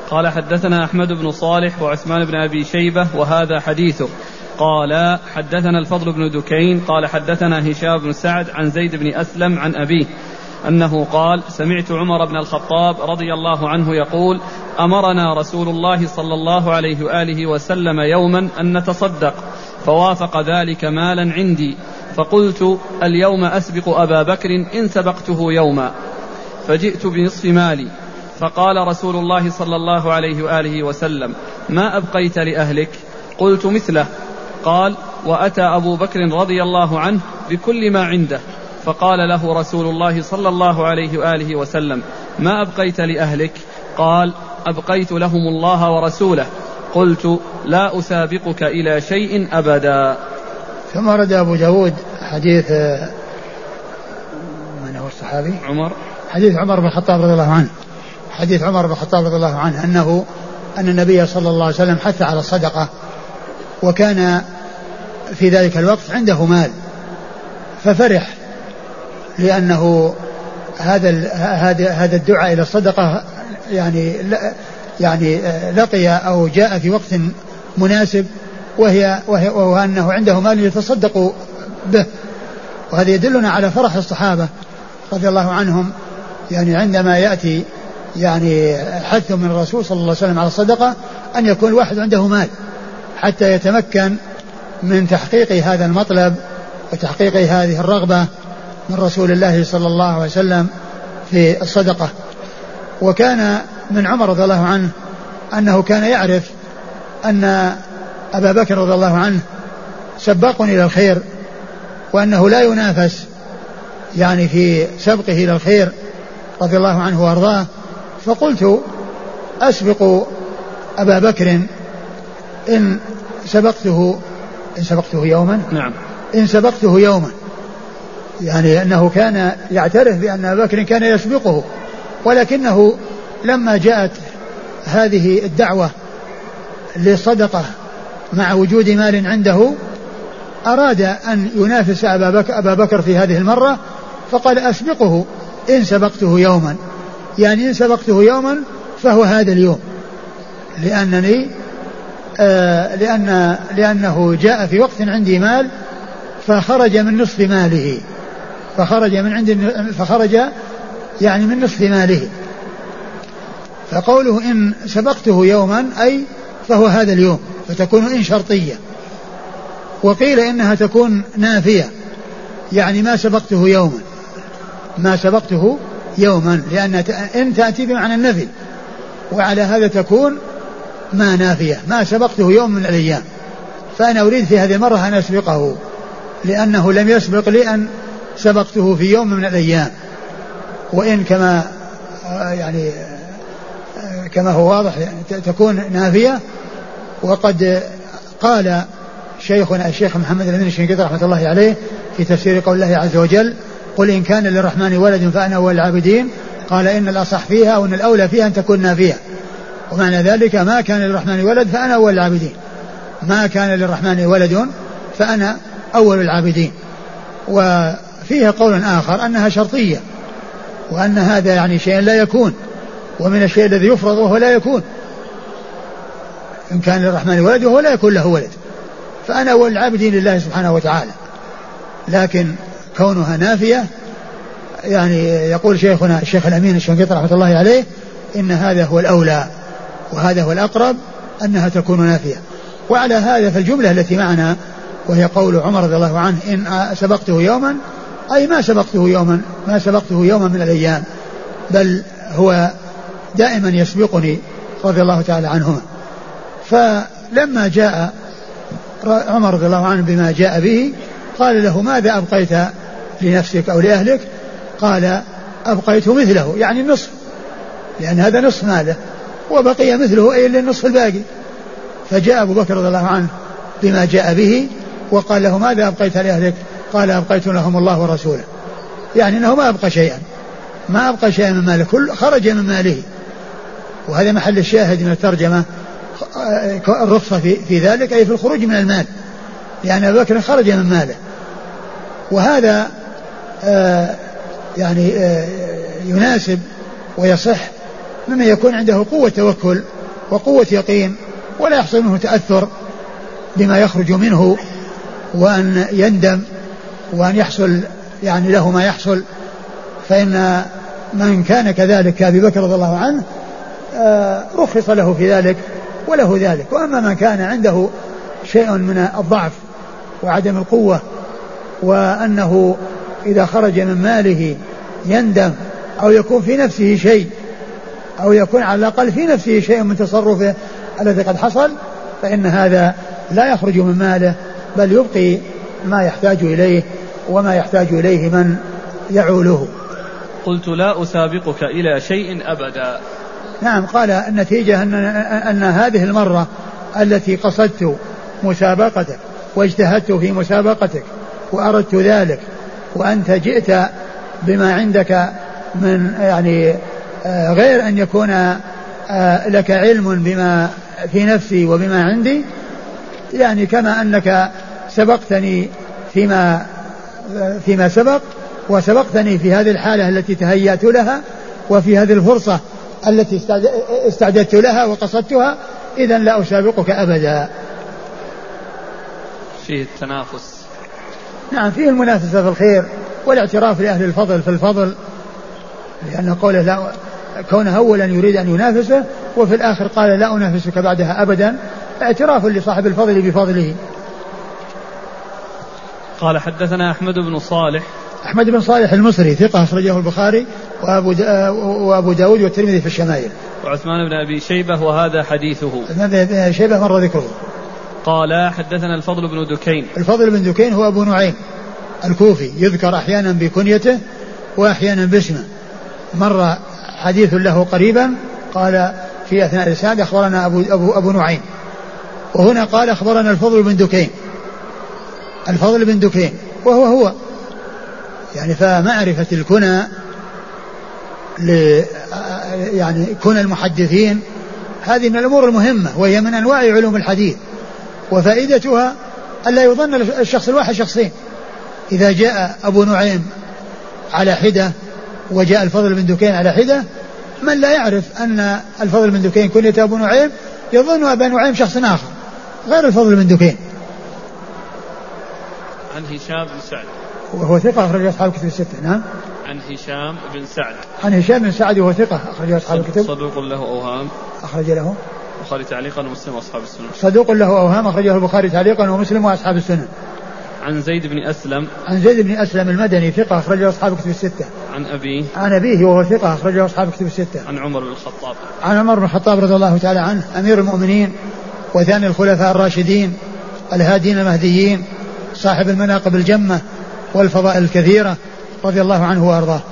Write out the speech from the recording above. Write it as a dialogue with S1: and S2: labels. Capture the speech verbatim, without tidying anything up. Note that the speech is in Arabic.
S1: قال حدثنا أحمد بن صالح وعثمان بن أبي شيبة وهذا حديثه. قال حدثنا الفضل بن دكين قال حدثنا هشام بن سعد عن زيد بن أسلم عن أبيه أنه قال سمعت عمر بن الخطاب رضي الله عنه يقول أمرنا رسول الله صلى الله عليه وآله وسلم يوما أن نتصدق فوافق ذلك مالا عندي فقلت اليوم أسبق أبا بكر إن سبقته يوما فجئت بنصف مالي فقال رسول الله صلى الله عليه وآله وسلم ما أبقيت لأهلك؟ قلت مثله. قال وأتى أبو بكر رضي الله عنه بكل ما عنده فقال له رسول الله صلى الله عليه وآله وسلم ما أبقيت لأهلك؟ قال أبقيت لهم الله ورسوله. قلت لا أسابقك إلى شيء أبدا.
S2: ثم ورد أبو داود حديث من هو الصحابي؟
S1: عمر
S2: حديث عمر بن الخطاب رضي الله عنه حديث عمر بن الخطاب رضي الله عنه أنه أن النبي صلى الله عليه وسلم حث على الصدقة وكان في ذلك الوقت عنده مال ففرح لأنه هذا هذا هذا الدعاء إلى الصدقة يعني يعني لقي أو جاء في وقت مناسب وهي وهي وأنه عنده مال يتصدق به. وهذا يدلنا على فرح الصحابة رضي الله عنهم يعني عندما يأتي يعني حث من الرسول صلى الله عليه وسلم على الصدقة أن يكون الواحد عنده مال حتى يتمكن من تحقيق هذا المطلب وتحقيق هذه الرغبة من رسول الله صلى الله عليه وسلم في الصدقة. وكان من عمر رضي الله عنه أنه كان يعرف أن أبا بكر رضي الله عنه سباق إلى الخير وأنه لا ينافس يعني في سبقه إلى الخير رضي الله عنه وأرضاه. فقلت أسبق أبا بكر إن سبقته إن سبقته يوما
S1: نعم
S2: إن سبقته يوما يعني أنه كان يعترف بأن أبا بكر كان يسبقه ولكنه لما جاءت هذه الدعوة للصدقة مع وجود مال عنده أراد أن ينافس أبا بكر, أبا بكر في هذه المرة فقال أسبقه إن سبقته يوما يعني إن سبقته يوما فهو هذا اليوم لأنني آه لأن لأنه جاء في وقت عندي مال فخرج من نصف ماله فخرج من عند فخرج يعني من نصف ماله. فقوله إن سبقته يوما أي فهو هذا اليوم فتكون إن شرطية. وقيل إنها تكون نافية يعني ما سبقته يوما ما سبقته يوما لأن إن تأتي بمعنى النفي وعلى هذا تكون ما نافية ما سبقته يوم من الأيام. فأنا أريد في هذه المرة أن أسبقه لأنه لم يسبق لي أن سبقته في يوم من الأيام. وإن كما يعني كما هو واضح يعني تكون نافية. وقد قال شيخنا الشيخ محمد الأمين الشنقيطي رحمة الله عليه في تفسير قول الله عز وجل قل إن كان للرحمن ولد فأنا أول العابدين قال إن الأصح فيها وإن الأولى فيها أن تكون نافية. ومعنى ذلك ما كان للرحمن ولد فأنا أول العابدين ما كان للرحمن ولد فأنا أول العابدين. وفيها قول آخر أنها شرطية وأن هذا يعني شيء لا يكون ومن الشيء الذي يفرض وهو لا يكون. إن كان للرحمن ولد وهو لا يكون له ولد فأنا أول العابدين لله سبحانه وتعالى. لكن كونها نافية يعني يقول شيخنا الشيخ الأمين الشنقيطي رحمة الله عليه إن هذا هو الأولى وهذا هو الأقرب أنها تكون نافية. وعلى هذا فالجملة التي معنا وهي قول عمر رضي الله عنه إن سبقته يوما أي ما سبقته يوما ما سبقته يوما من الأيام بل هو دائما يسبقني رضي الله تعالى عنهما. فلما جاء عمر رضي الله عنه بما جاء به قال له ماذا أبقيت لنفسك أو لأهلك؟ قال أبقيت مثله يعني النصف لأن هذا نصف ماله وبقي مثله أي للنصف الباقي. فجاء أبو بكر رضي الله عنه بما جاء به وقال له ماذا أبقيت لأهلك؟ قال أبقيت لهم الله ورسوله يعني أنه ما أبقى شيئا ما أبقى شيئا من ماله كل خرج من ماله. وهذا محل الشاهد من الترجمة الرخصة في, في ذلك أي في الخروج من المال لأن أبو بكر خرج من ماله. وهذا آه يعني آه يناسب ويصح مما يكون عنده قوة توكل وقوة يقين، ولا يحصل منه تأثر بما يخرج منه، وأن يندم وأن يحصل يعني له ما يحصل. فإن من كان كذلك كأبي بكر رضي الله عنه رخص له في ذلك وله ذلك. وأما من كان عنده شيء من الضعف وعدم القوة، وأنه إذا خرج من ماله يندم أو يكون في نفسه شيء، أو يكون على الأقل في نفسه شيء من تصرفه الذي قد حصل، فإن هذا لا يخرج من ماله، بل يبقي ما يحتاج إليه وما يحتاج إليه من يعوله.
S1: قلت لا أسابقك إلى شيء أبدا.
S2: نعم، قال النتيجة أن, أن هذه المرة التي قصدت مسابقتك واجتهدت في مسابقتك وأردت ذلك، وأنت جئت بما عندك من يعني غير أن يكون لك علم بما في نفسي وبما عندي، يعني كما أنك سبقتني فيما فيما سبق، وسبقتني في هذه الحالة التي تهيأت لها، وفي هذه الفرصة التي استعددت لها وقصدتها، إذن لا أسابقك أبدا.
S1: فيه التنافس.
S2: نعم، فيه المنافسة في الخير والاعتراف لأهل الفضل في الفضل، لأن قوله لا كونه أولا يريد أن ينافسه، وفي الآخر قال لا أنافسك بعدها أبدا، اعتراف لصاحب الفضل بفضله.
S1: قال حدثنا أحمد بن صالح.
S2: أحمد بن صالح المصري ثقة أخرجه البخاري وأبو, دا وأبو داود والترمذي في الشمائل.
S1: وعثمان بن أبي شيبة وهذا حديثه.
S2: عثمان شيبة مر ذكره.
S1: قال حدثنا الفضل بن دكين.
S2: الفضل بن دكين هو أبو نعيم الكوفي، يذكر أحيانا بكنيته وأحيانا باسمه. مر حديث له قريبا قال في أثناء الإسناد أخبرنا أبو, أبو, أبو نعيم، وهنا قال أخبرنا الفضل بن دكين. الفضل بن دكين وهو هو يعني، فمعرفة الكنى يعني كنى المحدثين هذه من الأمور المهمة، وهي من أنواع علوم الحديث، وفائدتها ألا يظن الشخص الواحد شخصين. إذا جاء أبو نعيم على حدة وجاء الفضل بن دكين على حدة، من لا يعرف أن الفضل بن دكين كنية أبو نعيم يظن أبا نعيم شخص آخر غير الفضل بن دكين.
S1: عن هشام بن سعد
S2: وهو ثقة أخرج أصحاب الكتب الستة. نعم.
S1: عن هشام بن سعد.
S2: عن هشام بن سعد وهو ثقة أخرج أصحاب الكتب.
S1: صدوق له أوهام.
S2: أخرج له
S1: البخاري تعليقا ومسلم وأصحاب السنن.
S2: صدوق له أوهام أخرجه البخاري تعليقا ومسلم وأصحاب السنن.
S1: عن زيد بن أسلم.
S2: عن زيد بن أسلم المدني ثقة أخرجه أصحاب الكتب الستة.
S1: عن أبيه.
S2: عن أبيه وهو ثقة أخرجه أصحاب الكتب الستة.
S1: عن عمر بن الخطاب.
S2: عن عمر بن الخطاب رضي الله تعالى عنه، أمير المؤمنين وثاني الخلفاء الراشدين الهادين المهديين، صاحب المناقب الجمة والفضائل الكثيرة، رضي الله عنه وأرضاه.